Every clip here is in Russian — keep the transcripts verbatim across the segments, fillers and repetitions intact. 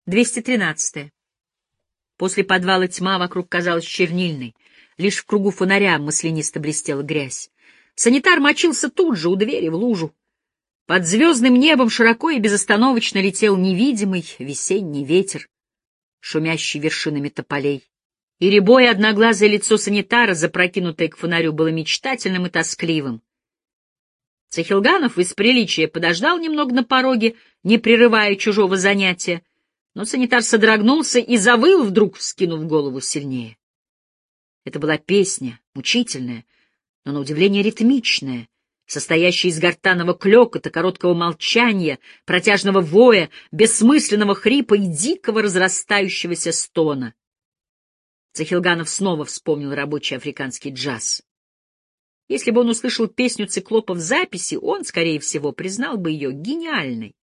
двести тринадцатое. После подвала тьма вокруг казалась чернильной. Лишь в кругу фонаря маслянисто блестела грязь. Санитар мочился тут же, у двери, в лужу. Под звездным небом широко и безостановочно летел невидимый весенний ветер, шумящий вершинами тополей. И рябое одноглазое лицо санитара, запрокинутое к фонарю, было мечтательным и тоскливым. Цехилганов из приличия подождал немного на пороге, не прерывая чужого занятия, но санитар содрогнулся и завыл, вдруг вскинув голову сильнее. Это была песня, мучительная, но на удивление ритмичная, состоящая из гортанного клёкота, короткого молчания, протяжного воя, бессмысленного хрипа и дикого разрастающегося стона. Цехилганов снова вспомнил рабочий африканский джаз. Если бы он услышал песню циклопа в записи, он, скорее всего, признал бы ее гениальной.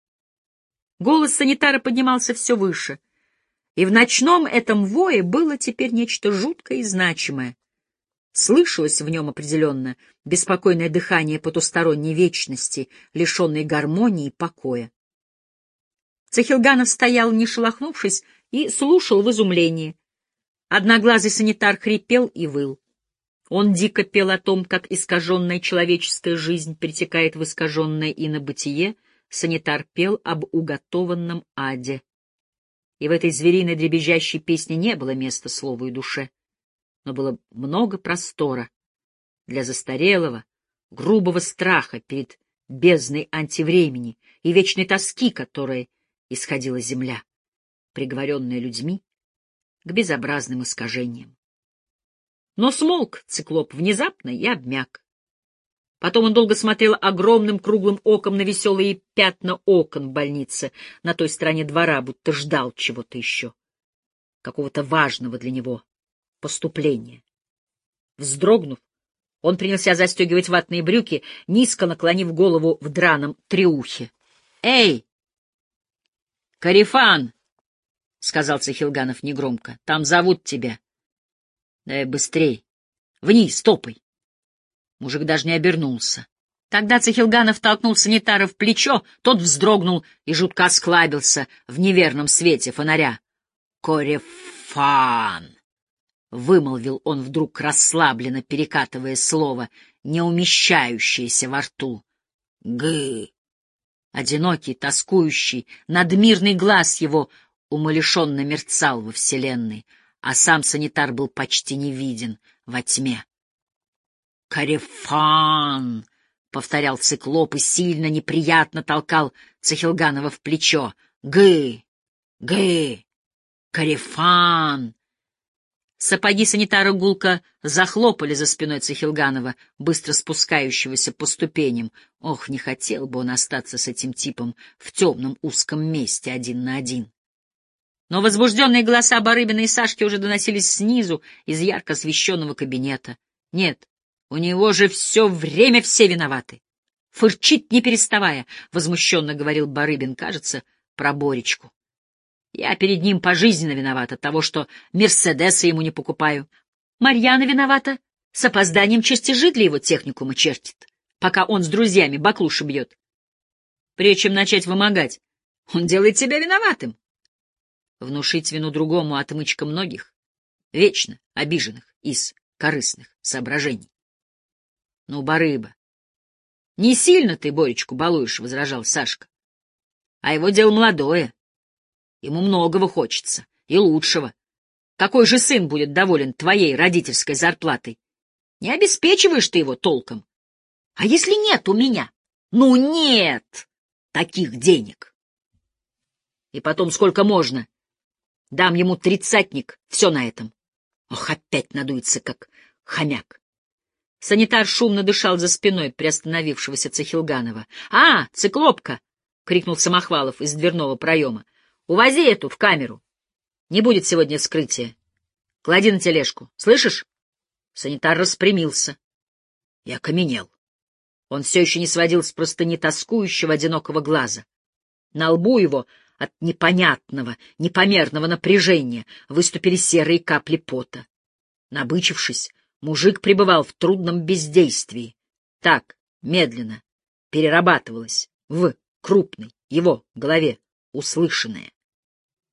Голос санитара поднимался все выше, и в ночном этом вое было теперь нечто жуткое и значимое. Слышалось в нем определенно беспокойное дыхание потусторонней вечности, лишенной гармонии и покоя. Цехилганов стоял, не шелохнувшись, и слушал в изумлении. Одноглазый санитар хрипел и выл. Он дико пел о том, как искаженная человеческая жизнь перетекает в искаженное инобытие. Санитар пел об уготованном аде. И в этой звериной дребезжащей песне не было места слову и душе, но было много простора для застарелого, грубого страха перед бездной антивремени и вечной тоски, которой исходила земля, приговоренная людьми к безобразным искажениям. Но смолк циклоп внезапно и обмяк. Потом он долго смотрел огромным круглым оком на веселые пятна окон в больнице на той стороне двора, будто ждал чего-то еще, какого-то важного для него поступления. Вздрогнув, он принялся застегивать ватные брюки, низко наклонив голову в драном треухе. — Эй! — Карифан! — сказал Цехилганов негромко. — Там зовут тебя. — Давай быстрей. Вниз, топай. Мужик даже не обернулся. Тогда Цехилганов толкнул санитара в плечо, тот вздрогнул и жутко осклабился в неверном свете фонаря. — Корефан! — вымолвил он вдруг расслабленно, перекатывая слово, не умещающееся во рту. — Гы! Одинокий, тоскующий, надмирный глаз его умалишенно мерцал во вселенной, а сам санитар был почти не виден во тьме. «Карифан!» — повторял циклоп и сильно, неприятно толкал Цехилганова в плечо. «Гы! Гы! Карифан!» Сапоги санитара гулко захлопали за спиной Цехилганова, быстро спускающегося по ступеням. Ох, не хотел бы он остаться с этим типом в темном узком месте один на один. Но возбужденные голоса Барыбина и Сашки уже доносились снизу, из ярко освещенного кабинета. Нет, у него же все время все виноваты. Фырчит, не переставая, — возмущенно говорил Барыбин, кажется, про Боречку. Я перед ним пожизненно виноват от того, что Мерседеса ему не покупаю. Марьяна виновата, с опозданием чертежи для его техникума чертит, пока он с друзьями баклуши бьет. Прежде чем начать вымогать, он делает себя виноватым. Внушить вину другому — отмычка многих, вечно обиженных из корыстных соображений. — Ну, барыба, не сильно ты Боречку балуешь, — возражал Сашка. — А его дело молодое. Ему многого хочется, и лучшего. Какой же сын будет доволен твоей родительской зарплатой? Не обеспечиваешь ты его толком. А если нет у меня? Ну, нет таких денег. И потом сколько можно? Дам ему тридцатник, все на этом. Ох, опять надуется, как хомяк. Санитар шумно дышал за спиной приостановившегося Цехилганова. — А, циклопка! — крикнул Самохвалов из дверного проема. — Увози эту в камеру. Не будет сегодня вскрытия. Клади на тележку. Слышишь? Санитар распрямился и окаменел. Он все еще не сводил с простыни тоскующего одинокого глаза. На лбу его от непонятного, непомерного напряжения выступили серые капли пота. Набычившись, мужик пребывал в трудном бездействии. Так, медленно, перерабатывалось в крупной его голове услышанное.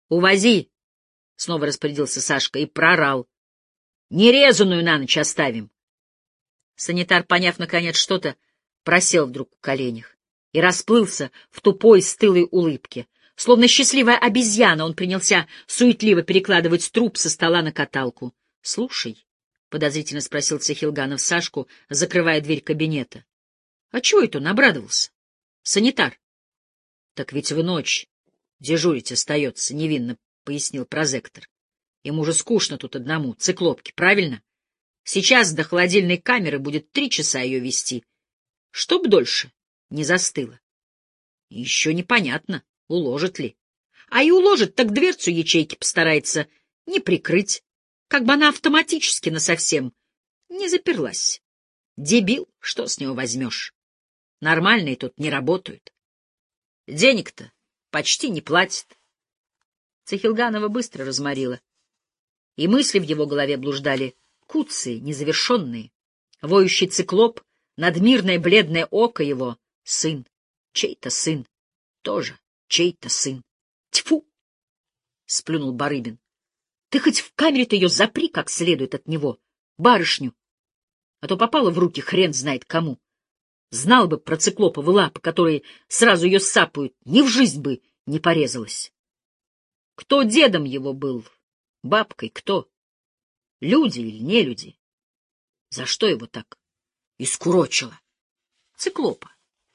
Увози, — снова распорядился Сашка и проорал. Нерезанную на ночь оставим. Санитар, поняв наконец что-то, просел вдруг в коленях и расплылся в тупой стылой улыбке. Словно счастливая обезьяна, он принялся суетливо перекладывать труп со стола на каталку. — Слушай, — подозрительно спросил Цехилганов Сашку, закрывая дверь кабинета. — А чего это он обрадовался? — Санитар. — Так ведь в ночь дежурить остается, — невинно пояснил прозектор. — Ему же скучно тут одному, циклопке, правильно? Сейчас до холодильной камеры будет три часа ее вести. Чтоб дольше не застыло. Еще непонятно, уложит ли. А и уложит, так дверцу ячейки постарается не прикрыть, как бы она автоматически насовсем не заперлась. Дебил, что с него возьмешь? Нормальные тут не работают. Денег-то почти не платят. Цехилганова быстро разморила, и мысли в его голове блуждали куцые, незавершенные. Воющий циклоп, надмирное бледное око его — сын, чей-то сын, тоже чей-то сын. Тьфу! — сплюнул Барыбин. — Ты хоть в камере-то ее запри как следует от него, барышню, а то попала в руки хрен знает кому. Знал бы про циклоповы лапы, которые сразу ее сапают, ни в жизнь бы не порезалась. Кто дедом его был, бабкой, кто? Люди или не люди? За что его так искурочило? Циклопа.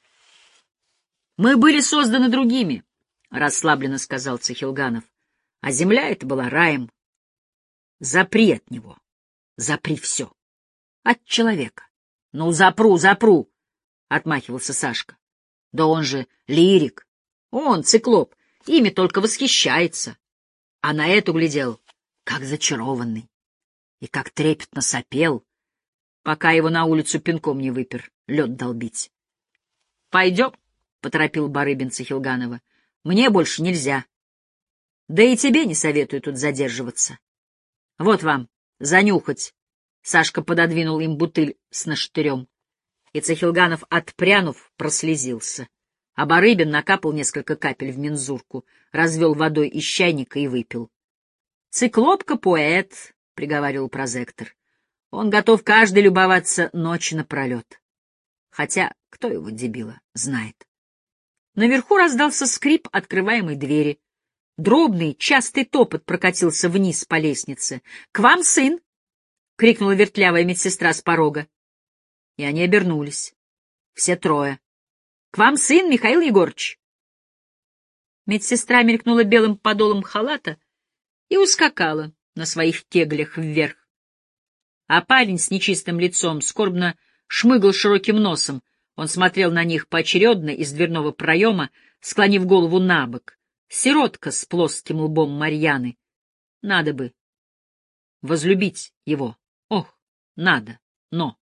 Мы были созданы другими, — расслабленно сказал Цехилганов, — а земля эта была раем. Запри от него, запри все. От человека. Ну, запру, запру, — отмахивался Сашка. Да он же лирик. Он, циклоп, ими только восхищается. А на эту глядел, как зачарованный. И как трепетно сопел, пока его на улицу пинком не выпер, лед долбить. — Пойдем, — поторопил Барыбин Цехилганова. — Мне больше нельзя. Да и тебе не советую тут задерживаться. Вот вам, занюхать. Сашка пододвинул им бутыль с нашатырем, и Цехилганов, отпрянув, прослезился. А Барыбин накапал несколько капель в мензурку, развел водой из чайника и выпил. — Циклопка — поэт, — приговаривал прозектор. Он готов каждый любоваться ночь напролет. Хотя, кто его, дебила, знает. Наверху раздался скрип открываемой двери. Дробный, частый топот прокатился вниз по лестнице. — К вам сын! — крикнула вертлявая медсестра с порога. И они обернулись. Все трое. — К вам сын, Михаил Егорыч! Медсестра мелькнула белым подолом халата и ускакала на своих кеглях вверх. А парень с нечистым лицом скорбно шмыгал широким носом. Он смотрел на них поочередно из дверного проема, склонив голову набок. Сиротка с плоским лбом Марьяны. Надо бы возлюбить его. Ох, надо, но...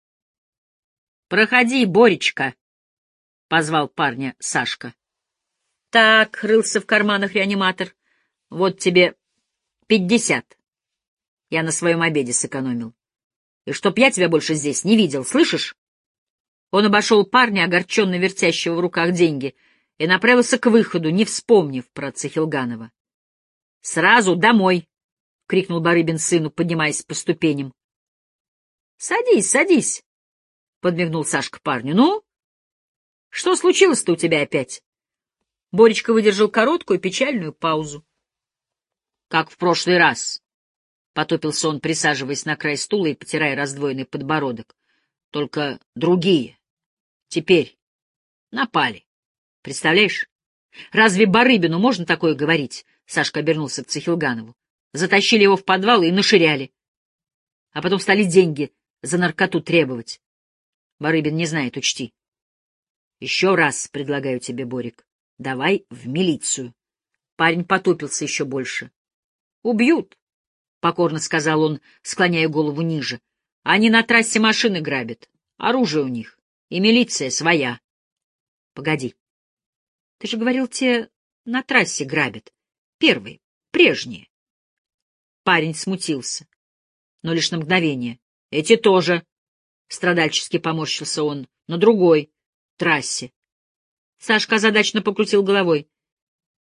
— Проходи, Боречка, — позвал парня Сашка. — Так, — рылся в карманах реаниматор, — вот тебе пятьдесят. Я на своем обеде сэкономил. И чтоб я тебя больше здесь не видел, слышишь? Он обошел парня, огорченно вертящего в руках деньги, и направился к выходу, не вспомнив про Цехилганова. — Сразу домой! — крикнул Барыбин сыну, поднимаясь по ступеням. — Садись, садись! — подмигнул Сашка парню. — Ну? Что случилось-то у тебя опять? Боречка выдержал короткую печальную паузу. — Как в прошлый раз. — потупился он, присаживаясь на край стула и потирая раздвоенный подбородок. — Только другие. Теперь напали. Представляешь? Разве Барыбину можно такое говорить? Сашка обернулся к Цехилганову. Затащили его в подвал и наширяли. А потом стали деньги за наркоту требовать. Барыбин не знает, учти. Еще раз предлагаю тебе, Борик, давай в милицию. Парень потупился еще больше. Убьют, — покорно сказал он, склоняя голову ниже. Они на трассе машины грабят. Оружие у них. И милиция своя. Погоди. Ты же говорил, те на трассе грабят. Первые, прежние. Парень смутился, но лишь на мгновение. Эти тоже. Страдальчески поморщился он. На другой трассе. Сашка озадаченно покрутил головой.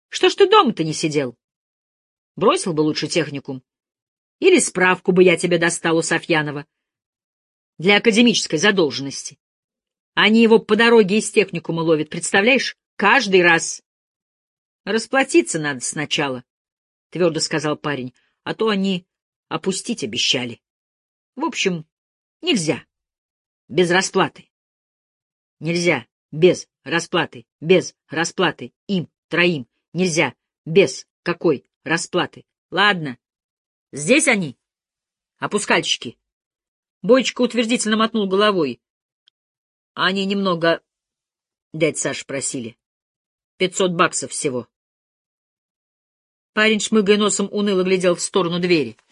Что ж ты дома-то не сидел? Бросил бы лучше техникум. Или справку бы я тебе достал у Софьянова для академической задолженности. Они его по дороге из техникума ловят, представляешь? Каждый раз. Расплатиться надо сначала, — твердо сказал парень, — а то они опустить обещали. В общем, нельзя. Без расплаты. Нельзя. Без расплаты. Без расплаты. Им, троим. Нельзя. Без какой расплаты. Ладно. Здесь они? Опускальщики. Бойчик утвердительно мотнул головой. Они немного, дядь Саш, просили. Пятьсот баксов всего. Парень, шмыгая носом, уныло глядел в сторону двери.